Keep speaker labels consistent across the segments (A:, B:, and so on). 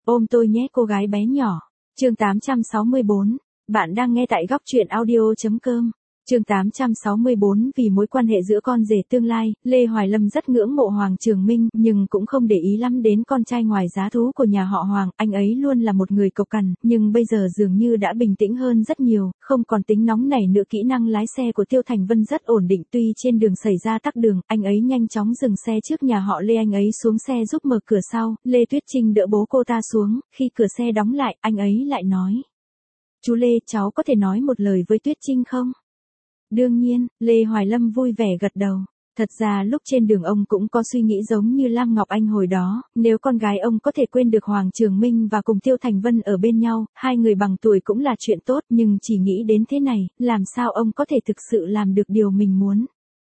A: Ôm tôi nhé cô gái bé nhỏ. Chương 864. Bạn đang nghe tại góc truyện audio.com. Chương 864. Vì mối quan hệ giữa con rể tương lai, Lê Hoài Lâm rất ngưỡng mộ Hoàng Trường Minh, nhưng cũng không để ý lắm đến con trai ngoài giá thú của nhà họ Hoàng. Anh ấy luôn là một người cộc cằn, nhưng bây giờ dường như đã bình tĩnh hơn rất nhiều, không còn tính nóng nảy nữa. Kỹ năng lái xe của Tiêu Thành Vân rất ổn định, tuy trên đường xảy ra tắc đường, anh ấy nhanh chóng dừng xe trước nhà họ Lê. Anh ấy xuống xe giúp mở cửa sau, Lê Tuyết Trinh đỡ bố cô ta xuống, khi cửa xe đóng lại, anh ấy lại nói: "Chú Lê, cháu có thể nói một lời với Tuyết Trinh không?" "Đương nhiên." Lê Hoài Lâm vui vẻ gật đầu. Thật ra lúc trên đường ông cũng có suy nghĩ giống như Lam Ngọc Anh hồi đó, nếu con gái ông có thể quên được Hoàng Trường Minh và cùng Tiêu Thành Vân ở bên nhau, hai người bằng tuổi cũng là chuyện tốt, nhưng chỉ nghĩ đến thế này, làm sao ông có thể thực sự làm được điều mình muốn.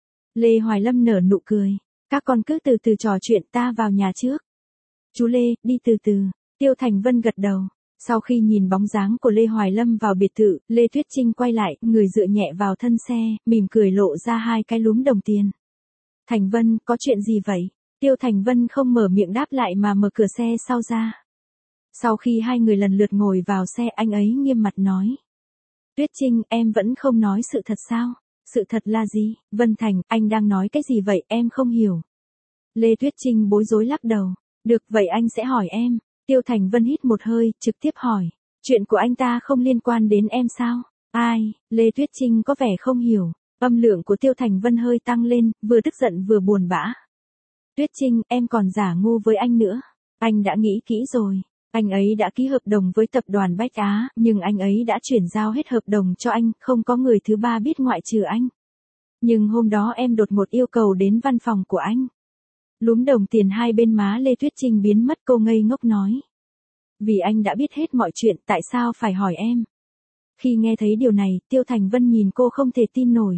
A: Lê Hoài Lâm nở nụ cười. "Các con cứ từ từ trò chuyện, ta vào nhà trước." "Chú Lê, đi từ từ." Tiêu Thành Vân gật đầu. Sau khi nhìn bóng dáng của Lê Hoài Lâm vào biệt thự, Lê Tuyết Trinh quay lại, người dựa nhẹ vào thân xe, mỉm cười lộ ra hai cái lúm đồng tiền. "Thành Vân, có chuyện gì vậy?" Tiêu Thành Vân không mở miệng đáp lại mà mở cửa xe sau ra. Sau khi hai người lần lượt ngồi vào xe, anh ấy nghiêm mặt nói: "Tuyết Trinh, em vẫn không nói sự thật sao?" "Sự thật là gì?" "Vân Thành, anh đang nói cái gì vậy, em không hiểu." Lê Tuyết Trinh bối rối lắc đầu. "Được, vậy anh sẽ hỏi em." Tiêu Thành Vân hít một hơi, trực tiếp hỏi: "Chuyện của anh ta không liên quan đến em sao?" "Ai?" Lê Tuyết Trinh có vẻ không hiểu. Âm lượng của Tiêu Thành Vân hơi tăng lên, vừa tức giận vừa buồn bã. "Tuyết Trinh, em còn giả ngu với anh nữa. Anh đã nghĩ kỹ rồi. Anh ấy đã ký hợp đồng với tập đoàn Bách Á, nhưng anh ấy đã chuyển giao hết hợp đồng cho anh, không có người thứ ba biết ngoại trừ anh. Nhưng hôm đó em đột ngột yêu cầu đến văn phòng của anh." Lúm đồng tiền hai bên má Lê Tuyết Trinh biến mất, cô ngây ngốc nói: "Vì anh đã biết hết mọi chuyện, tại sao phải hỏi em?" Khi nghe thấy điều này, Tiêu Thành Vân nhìn cô không thể tin nổi.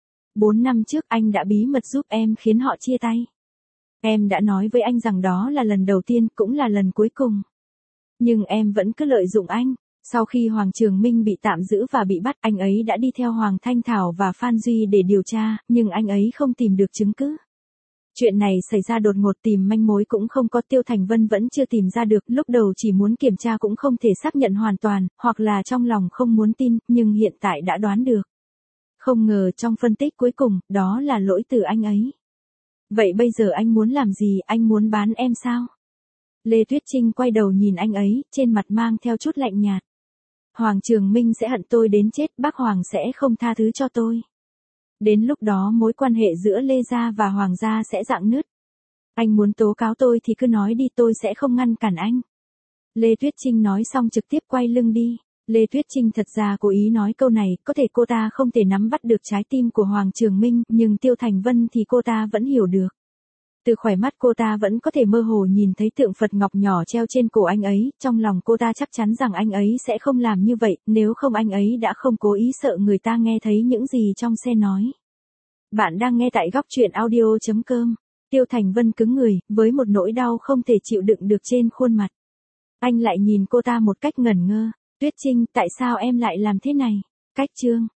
A: 4 năm trước anh đã bí mật giúp em khiến họ chia tay. Em đã nói với anh rằng đó là lần đầu tiên, cũng là lần cuối cùng. Nhưng em vẫn cứ lợi dụng anh. Sau khi Hoàng Trường Minh bị tạm giữ và bị bắt, anh ấy đã đi theo Hoàng Thanh Thảo và Phan Duy để điều tra, nhưng anh ấy không tìm được chứng cứ. Chuyện này xảy ra đột ngột, tìm manh mối cũng không có. Tiêu Thành Vân vẫn chưa tìm ra được, lúc đầu chỉ muốn kiểm tra cũng không thể xác nhận hoàn toàn, hoặc là trong lòng không muốn tin, nhưng hiện tại đã đoán được. Không ngờ trong phân tích cuối cùng, đó là lỗi từ anh ấy. "Vậy bây giờ anh muốn làm gì, anh muốn bán em sao?" Lê Tuyết Trinh quay đầu nhìn anh ấy, trên mặt mang theo chút lạnh nhạt. "Hoàng Trường Minh sẽ hận tôi đến chết, bác Hoàng sẽ không tha thứ cho tôi. Đến lúc đó mối quan hệ giữa Lê gia và Hoàng gia sẽ rạn nứt. Anh muốn tố cáo tôi thì cứ nói đi, tôi sẽ không ngăn cản anh." Lê Tuyết Trinh nói xong trực tiếp quay lưng đi. Lê Tuyết Trinh thật ra cố ý nói câu này, có thể cô ta không thể nắm bắt được trái tim của Hoàng Trường Minh, nhưng Tiêu Thành Vân thì cô ta vẫn hiểu được. Từ khóe mắt cô ta vẫn có thể mơ hồ nhìn thấy tượng Phật ngọc nhỏ treo trên cổ anh ấy, trong lòng cô ta chắc chắn rằng anh ấy sẽ không làm như vậy, nếu không anh ấy đã không cố ý sợ người ta nghe thấy những gì trong xe nói. Bạn đang nghe tại góc truyện audio.com. Tiêu Thành Vân cứng người, với một nỗi đau không thể chịu đựng được trên khuôn mặt. Anh lại nhìn cô ta một cách ngẩn ngơ. "Tuyết Trinh, tại sao em lại làm thế này?" Cách chương